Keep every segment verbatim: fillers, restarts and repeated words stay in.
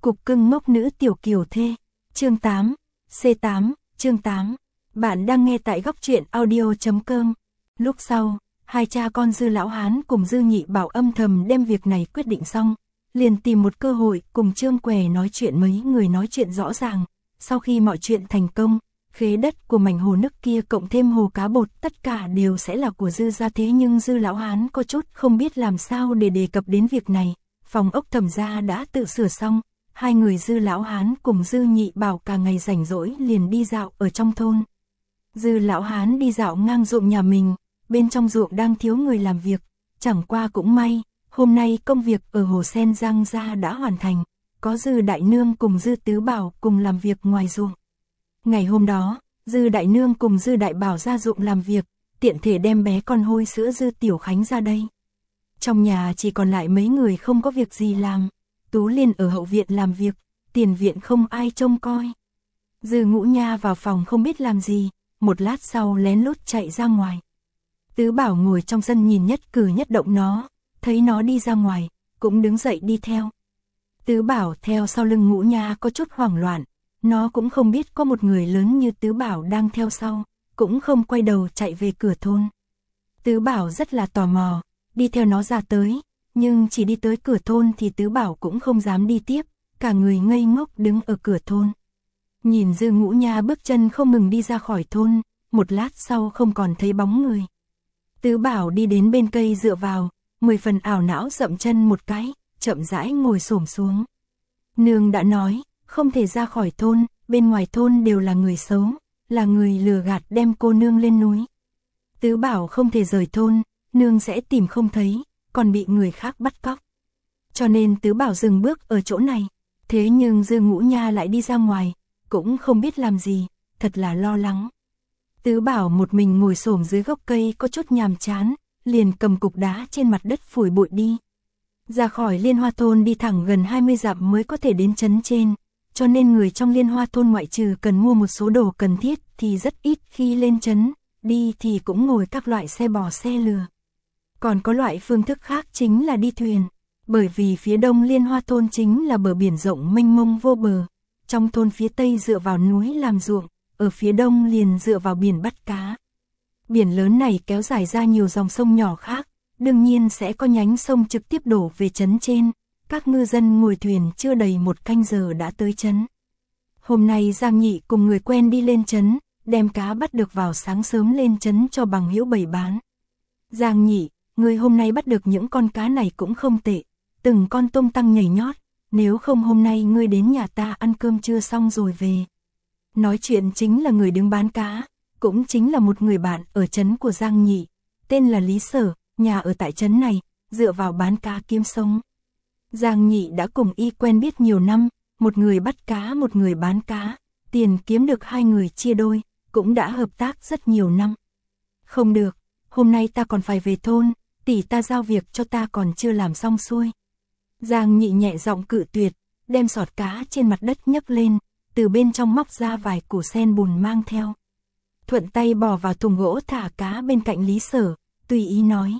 Cục cưng ngốc nữ tiểu kiều thê. Chương tám. C tám. Chương tám. Bạn đang nghe tại góc truyện audio chấm com. Lúc sau, hai cha con Dư Lão Hán cùng Dư Nhị Bảo âm thầm đem việc này quyết định xong, liền tìm một cơ hội cùng Trương Què nói chuyện mấy người nói chuyện rõ ràng. Sau khi mọi chuyện thành công, khế đất của mảnh hồ nước kia cộng thêm hồ cá bột tất cả đều sẽ là của Dư gia, thế nhưng Dư Lão Hán có chút không biết làm sao để đề cập đến việc này. Phòng ốc Thẩm gia đã tự sửa xong, hai người Dư Lão Hán cùng Dư Nhị Bảo cả ngày rảnh rỗi liền đi dạo ở trong thôn. Dư Lão Hán đi dạo ngang ruộng nhà mình, bên trong ruộng đang thiếu người làm việc, chẳng qua cũng may, hôm nay công việc ở hồ sen Giang gia đã hoàn thành, có Dư Đại Nương cùng Dư Tứ Bảo cùng làm việc ngoài ruộng. Ngày hôm đó, Dư Đại Nương cùng Dư Đại Bảo ra ruộng làm việc, tiện thể đem bé con hôi sữa Dư Tiểu Khánh ra đây. Trong nhà chỉ còn lại mấy người không có việc gì làm, Tú Liên ở hậu viện làm việc, tiền viện không ai trông coi. Dư Ngũ Nha vào phòng không biết làm gì, một lát sau lén lút chạy ra ngoài. Tứ Bảo ngồi trong sân nhìn nhất cử nhất động nó, thấy nó đi ra ngoài, cũng đứng dậy đi theo. Tứ Bảo theo sau lưng Ngũ Nha có chút hoảng loạn, nó cũng không biết có một người lớn như Tứ Bảo đang theo sau, cũng không quay đầu chạy về cửa thôn. Tứ Bảo rất là tò mò, đi theo nó ra tới, nhưng chỉ đi tới cửa thôn thì Tứ Bảo cũng không dám đi tiếp, cả người ngây ngốc đứng ở cửa thôn. Nhìn Dư Ngũ Nha bước chân không ngừng đi ra khỏi thôn, một lát sau không còn thấy bóng người. Tứ Bảo đi đến bên cây dựa vào, mười phần ảo não dậm chân một cái, chậm rãi ngồi xổm xuống. Nương đã nói, không thể ra khỏi thôn, bên ngoài thôn đều là người xấu, là người lừa gạt đem cô nương lên núi. Tứ Bảo không thể rời thôn, nương sẽ tìm không thấy, còn bị người khác bắt cóc. Cho nên Tứ Bảo dừng bước ở chỗ này, thế nhưng Dư Ngũ Nha lại đi ra ngoài, cũng không biết làm gì, thật là lo lắng. Tứ Bảo một mình ngồi xổm dưới gốc cây có chút nhàm chán, liền cầm cục đá trên mặt đất phủi bụi đi. Ra khỏi Liên Hoa thôn đi thẳng gần hai mươi dặm mới có thể đến trấn trên, cho nên người trong Liên Hoa thôn ngoại trừ cần mua một số đồ cần thiết thì rất ít khi lên trấn, đi thì cũng ngồi các loại xe bò xe lừa. Còn có loại phương thức khác chính là đi thuyền, bởi vì phía đông Liên Hoa thôn chính là bờ biển rộng mênh mông vô bờ, trong thôn phía tây dựa vào núi làm ruộng, ở phía đông liền dựa vào biển bắt cá. Biển lớn này kéo dài ra nhiều dòng sông nhỏ khác, đương nhiên sẽ có nhánh sông trực tiếp đổ về trấn trên, các ngư dân ngồi thuyền chưa đầy một canh giờ đã tới trấn. Hôm nay Giang Nhị cùng người quen đi lên trấn, đem cá bắt được vào sáng sớm lên trấn cho bằng hữu bày bán. Giang Nhị, người hôm nay bắt được những con cá này cũng không tệ, từng con tôm tăng nhảy nhót, nếu không hôm nay ngươi đến nhà ta ăn cơm trưa xong rồi về. Nói chuyện chính là người đứng bán cá, cũng chính là một người bạn ở trấn của Giang Nhị, tên là Lý Sở, nhà ở tại trấn này, dựa vào bán cá kiếm sống. Giang Nhị đã cùng y quen biết nhiều năm, một người bắt cá một người bán cá, tiền kiếm được hai người chia đôi, cũng đã hợp tác rất nhiều năm. Không được, hôm nay ta còn phải về thôn, tỷ ta giao việc cho ta còn chưa làm xong xuôi. Giang Nhị nhẹ giọng cự tuyệt, đem sọt cá trên mặt đất nhấc lên, từ bên trong móc ra vài củ sen bùn mang theo. Thuận tay bỏ vào thùng gỗ thả cá bên cạnh Lý Sở, tùy ý nói.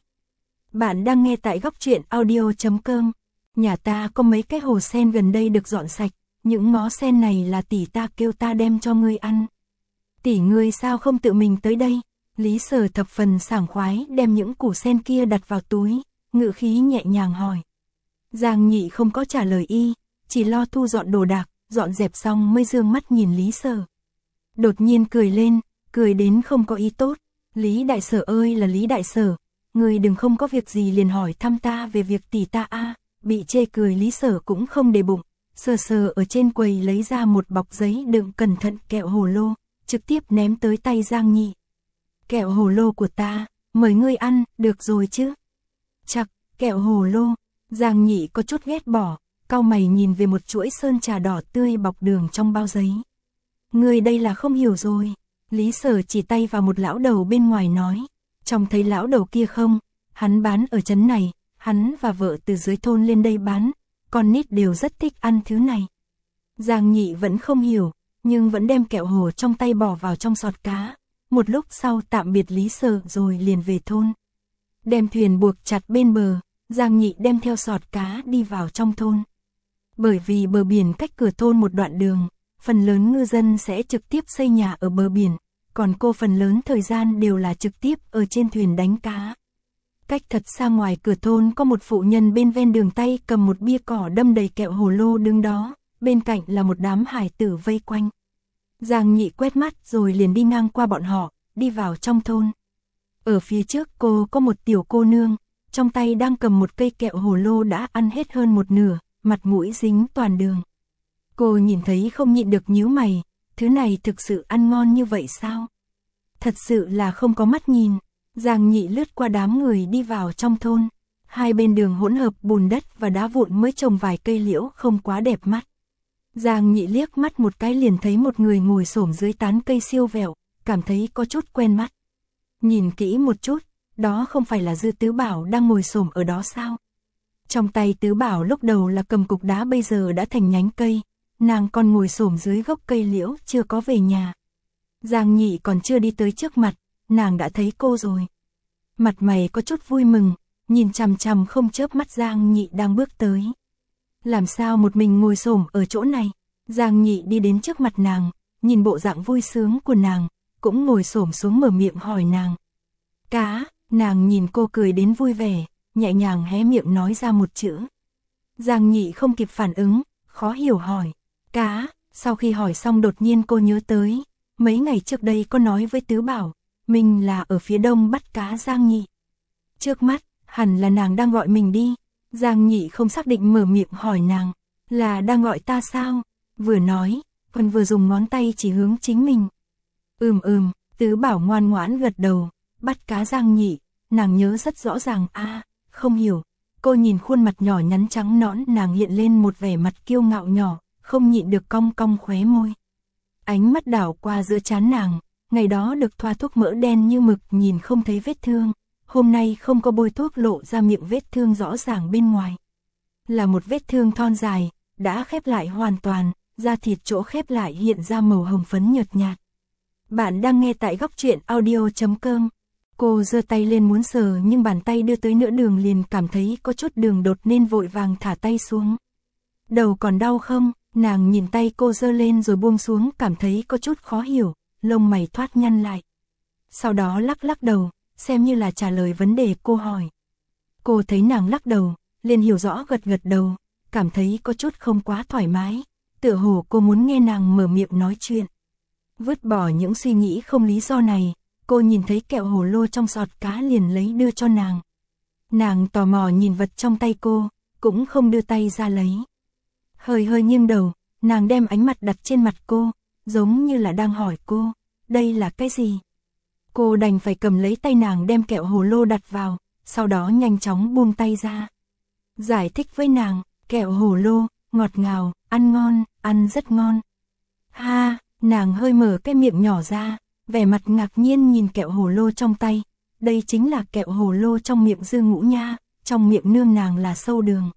Bạn đang nghe tại góc truyện audio chấm com. Nhà ta có mấy cái hồ sen gần đây được dọn sạch, những ngó sen này là tỷ ta kêu ta đem cho ngươi ăn. Tỷ ngươi sao không tự mình tới đây? Lý Sở thập phần sảng khoái đem những củ sen kia đặt vào túi, ngữ khí nhẹ nhàng hỏi. Giang Nhị không có trả lời y, chỉ lo thu dọn đồ đạc, dọn dẹp xong mới dương mắt nhìn Lý Sở. Đột nhiên cười lên, cười đến không có ý tốt. Lý Đại Sở ơi là Lý Đại Sở, người đừng không có việc gì liền hỏi thăm ta về việc tỷ ta a. Bị chê cười Lý Sở cũng không để bụng, sờ sờ ở trên quầy lấy ra một bọc giấy đựng cẩn thận kẹo hồ lô, trực tiếp ném tới tay Giang Nhị. Kẹo hồ lô của ta, mời ngươi ăn, được rồi chứ? Chặt, kẹo hồ lô. Giang Nhị có chút ghét bỏ, cau mày nhìn về một chuỗi sơn trà đỏ tươi bọc đường trong bao giấy. Ngươi đây là không hiểu rồi. Lý Sở chỉ tay vào một lão đầu bên ngoài nói. Trông thấy lão đầu kia không? Hắn bán ở trấn này, hắn và vợ từ dưới thôn lên đây bán, con nít đều rất thích ăn thứ này. Giang Nhị vẫn không hiểu, nhưng vẫn đem kẹo hồ trong tay bỏ vào trong sọt cá. Một lúc sau tạm biệt Lý Sở rồi liền về thôn. Đem thuyền buộc chặt bên bờ, Giang Nhị đem theo sọt cá đi vào trong thôn. Bởi vì bờ biển cách cửa thôn một đoạn đường, phần lớn ngư dân sẽ trực tiếp xây nhà ở bờ biển, còn cô phần lớn thời gian đều là trực tiếp ở trên thuyền đánh cá. Cách thật xa ngoài cửa thôn có một phụ nhân bên ven đường tay cầm một bia cỏ đâm đầy kẹo hồ lô đứng đó, bên cạnh là một đám hải tử vây quanh. Giang Nhị quét mắt rồi liền đi ngang qua bọn họ, đi vào trong thôn. Ở phía trước cô có một tiểu cô nương, trong tay đang cầm một cây kẹo hồ lô đã ăn hết hơn một nửa, mặt mũi dính toàn đường. Cô nhìn thấy không nhịn được nhíu mày, thứ này thực sự ăn ngon như vậy sao? Thật sự là không có mắt nhìn. Giang Nhị lướt qua đám người đi vào trong thôn. Hai bên đường hỗn hợp bùn đất và đá vụn mới trồng vài cây liễu không quá đẹp mắt. Giang Nhị liếc mắt một cái liền thấy một người ngồi xổm dưới tán cây siêu vẹo, cảm thấy có chút quen mắt. Nhìn kỹ một chút, đó không phải là Dư Tứ Bảo đang ngồi xổm ở đó sao? Trong tay Tứ Bảo lúc đầu là cầm cục đá bây giờ đã thành nhánh cây, nàng còn ngồi xổm dưới gốc cây liễu chưa có về nhà. Giang Nhị còn chưa đi tới trước mặt, nàng đã thấy cô rồi. Mặt mày có chút vui mừng, nhìn chằm chằm không chớp mắt Giang Nhị đang bước tới. Làm sao một mình ngồi xổm ở chỗ này? Giang Nhị đi đến trước mặt nàng, nhìn bộ dạng vui sướng của nàng, cũng ngồi xổm xuống mở miệng hỏi nàng. Cá, nàng nhìn cô cười đến vui vẻ, nhẹ nhàng hé miệng nói ra một chữ. Giang Nhị không kịp phản ứng, khó hiểu hỏi. Cá, sau khi hỏi xong đột nhiên cô nhớ tới, mấy ngày trước đây có nói với Tứ Bảo, mình là ở phía đông bắt cá Giang Nhị. Trước mắt, hẳn là nàng đang gọi mình đi. Giang Nhị không xác định mở miệng hỏi nàng, là đang gọi ta sao? Vừa nói, còn vừa dùng ngón tay chỉ hướng chính mình. Ừm ừm, Tứ Bảo ngoan ngoãn gật đầu, bắt cá Giang Nhị, nàng nhớ rất rõ ràng a, à, không hiểu. Cô nhìn khuôn mặt nhỏ nhắn trắng nõn nàng hiện lên một vẻ mặt kiêu ngạo nhỏ, không nhịn được cong cong khóe môi. Ánh mắt đảo qua giữa trán nàng, ngày đó được thoa thuốc mỡ đen như mực nhìn không thấy vết thương, hôm nay không có bôi thuốc lộ ra miệng vết thương rõ ràng bên ngoài. Là một vết thương thon dài, đã khép lại hoàn toàn, da thịt chỗ khép lại hiện ra màu hồng phấn nhợt nhạt. Bạn đang nghe tại góc truyện audio chấm com. Cô giơ tay lên muốn sờ nhưng bàn tay đưa tới nửa đường liền cảm thấy có chút đường đột nên vội vàng thả tay xuống. Đầu còn đau không? Nàng nhìn tay cô giơ lên rồi buông xuống cảm thấy có chút khó hiểu, lông mày thoát nhăn lại. Sau đó lắc lắc đầu, xem như là trả lời vấn đề cô hỏi. Cô thấy nàng lắc đầu, liền hiểu rõ gật gật đầu, cảm thấy có chút không quá thoải mái, tựa hồ cô muốn nghe nàng mở miệng nói chuyện. Vứt bỏ những suy nghĩ không lý do này, cô nhìn thấy kẹo hồ lô trong sọt cá liền lấy đưa cho nàng. Nàng tò mò nhìn vật trong tay cô, cũng không đưa tay ra lấy. Hơi hơi nghiêng đầu, nàng đem ánh mặt đặt trên mặt cô, giống như là đang hỏi cô, đây là cái gì? Cô đành phải cầm lấy tay nàng đem kẹo hồ lô đặt vào, sau đó nhanh chóng buông tay ra. Giải thích với nàng, kẹo hồ lô, ngọt ngào, ăn ngon, ăn rất ngon. Ha, nàng hơi mở cái miệng nhỏ ra, vẻ mặt ngạc nhiên nhìn kẹo hồ lô trong tay. Đây chính là kẹo hồ lô trong miệng Dư Ngũ nha, trong miệng nương nàng là sâu đường.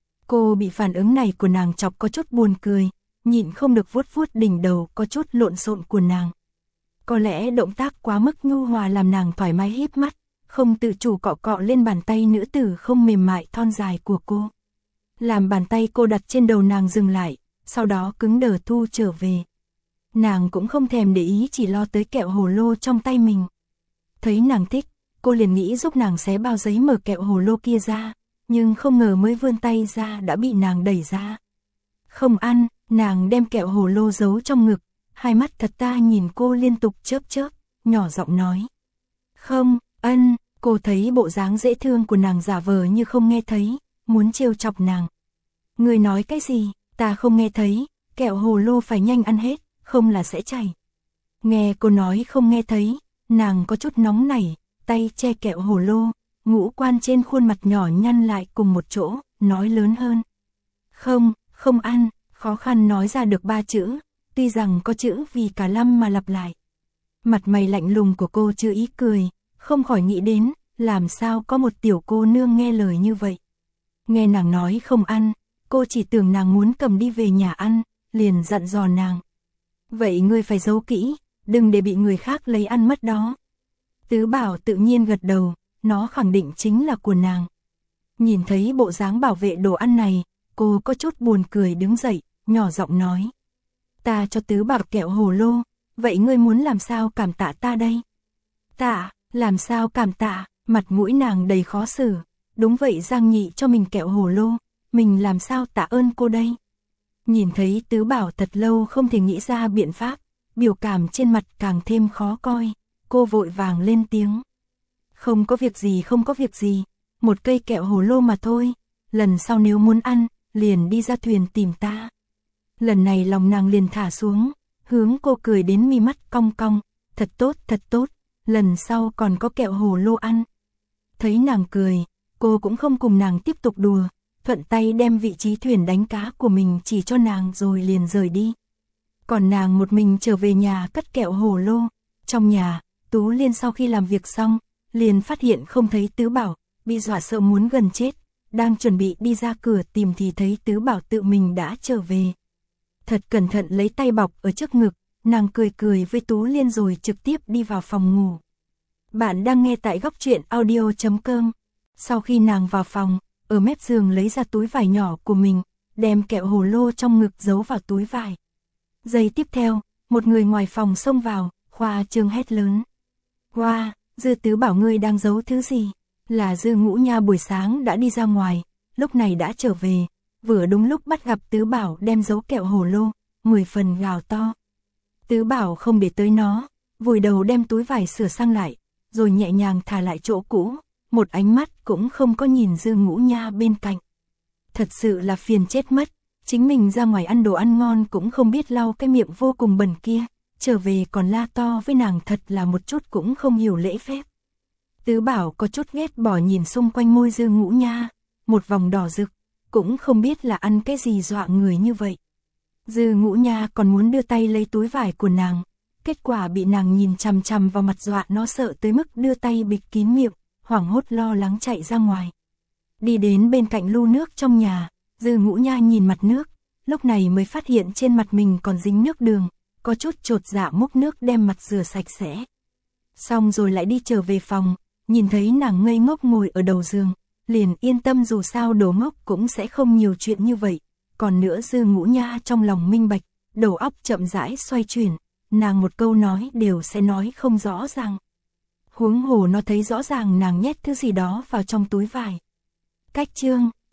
Cô bị phản ứng này của nàng chọc có chút buồn cười, nhịn không được vuốt vuốt đỉnh đầu có chút lộn xộn của nàng. Có lẽ động tác quá mức nhu hòa làm nàng thoải mái híp mắt, không tự chủ cọ cọ lên bàn tay nữ tử không mềm mại thon dài của cô. Làm bàn tay cô đặt trên đầu nàng dừng lại, sau đó cứng đờ thu trở về. Nàng cũng không thèm để ý chỉ lo tới kẹo hồ lô trong tay mình. Thấy nàng thích, cô liền nghĩ giúp nàng xé bao giấy mở kẹo hồ lô kia ra, nhưng không ngờ mới vươn tay ra đã bị nàng đẩy ra. Không ăn, nàng đem kẹo hồ lô giấu trong ngực, hai mắt thật ta nhìn cô liên tục chớp chớp, nhỏ giọng nói. Không, ân, cô thấy bộ dáng dễ thương của nàng giả vờ như không nghe thấy, muốn trêu chọc nàng. Người nói cái gì, ta không nghe thấy, kẹo hồ lô phải nhanh ăn hết, không là sẽ chảy. Nghe cô nói không nghe thấy, nàng có chút nóng nảy, tay che kẹo hồ lô, ngũ quan trên khuôn mặt nhỏ nhăn lại cùng một chỗ, nói lớn hơn. Không, không ăn, khó khăn nói ra được ba chữ, tuy rằng có chữ vì cả lâm mà lặp lại. Mặt mày lạnh lùng của cô chưa ý cười, không khỏi nghĩ đến, làm sao có một tiểu cô nương nghe lời như vậy. Nghe nàng nói không ăn, cô chỉ tưởng nàng muốn cầm đi về nhà ăn, liền dặn dò nàng. Vậy ngươi phải giấu kỹ, đừng để bị người khác lấy ăn mất đó. Tứ Bảo tự nhiên gật đầu, nó khẳng định chính là của nàng. Nhìn thấy bộ dáng bảo vệ đồ ăn này, cô có chút buồn cười đứng dậy, nhỏ giọng nói. Ta cho Tứ Bảo kẹo hồ lô, vậy ngươi muốn làm sao cảm tạ ta đây? Tạ, làm sao cảm tạ, mặt mũi nàng đầy khó xử. Đúng vậy, Giang Nhị cho mình kẹo hồ lô, mình làm sao tạ ơn cô đây? Nhìn thấy Tứ Bảo thật lâu không thể nghĩ ra biện pháp, biểu cảm trên mặt càng thêm khó coi, cô vội vàng lên tiếng. Không có việc gì, không có việc gì, một cây kẹo hồ lô mà thôi, lần sau nếu muốn ăn, liền đi ra thuyền tìm ta. Lần này lòng nàng liền thả xuống, hướng cô cười đến mi mắt cong cong, thật tốt, thật tốt, lần sau còn có kẹo hồ lô ăn. Thấy nàng cười, cô cũng không cùng nàng tiếp tục đùa, thuận tay đem vị trí thuyền đánh cá của mình chỉ cho nàng rồi liền rời đi. Còn nàng một mình trở về nhà cất kẹo hồ lô. Trong nhà, Tú Liên sau khi làm việc xong, liền phát hiện không thấy Tứ Bảo, bị dọa sợ muốn gần chết, đang chuẩn bị đi ra cửa tìm thì thấy Tứ Bảo tự mình đã trở về. Thật cẩn thận lấy tay bọc ở trước ngực, nàng cười cười với Tú Liên rồi trực tiếp đi vào phòng ngủ. Bạn đang nghe tại góc truyện audio chấm com. Sau khi nàng vào phòng, ở mép giường lấy ra túi vải nhỏ của mình, đem kẹo hồ lô trong ngực giấu vào túi vải. Giây tiếp theo, một người ngoài phòng xông vào, khoa trương hét lớn. Wow, Dư Tứ Bảo ngươi đang giấu thứ gì? Là Dư Ngũ Nha buổi sáng đã đi ra ngoài, lúc này đã trở về, vừa đúng lúc bắt gặp Tứ Bảo đem giấu kẹo hồ lô, mười phần gào to. Tứ Bảo không để tới nó, vùi đầu đem túi vải sửa sang lại, rồi nhẹ nhàng thả lại chỗ cũ, một ánh mắt cũng không có nhìn Dư Ngũ Nha bên cạnh. Thật sự là phiền chết mất, chính mình ra ngoài ăn đồ ăn ngon cũng không biết lau cái miệng vô cùng bẩn kia, trở về còn la to với nàng, thật là một chút cũng không hiểu lễ phép. Tứ Bảo có chút ghét bỏ nhìn xung quanh môi Dư Ngũ Nha, một vòng đỏ rực, cũng không biết là ăn cái gì dọa người như vậy. Dư Ngũ Nha còn muốn đưa tay lấy túi vải của nàng, kết quả bị nàng nhìn chằm chằm vào mặt dọa nó sợ tới mức đưa tay bịt kín miệng, hoảng hốt lo lắng chạy ra ngoài. Đi đến bên cạnh lu nước trong nhà, Dư Ngũ Nha nhìn mặt nước, lúc này mới phát hiện trên mặt mình còn dính nước đường, có chút chột dạ múc nước đem mặt rửa sạch sẽ. Xong rồi lại đi trở về phòng, nhìn thấy nàng ngây ngốc ngồi ở đầu giường, liền yên tâm, dù sao đồ ngốc cũng sẽ không nhiều chuyện như vậy. Còn nữa Dư Ngũ Nha trong lòng minh bạch, đầu óc chậm rãi xoay chuyển, nàng một câu nói đều sẽ nói không rõ ràng. Huống hồ nó thấy rõ ràng nàng nhét thứ gì đó vào trong túi vải. Cách chương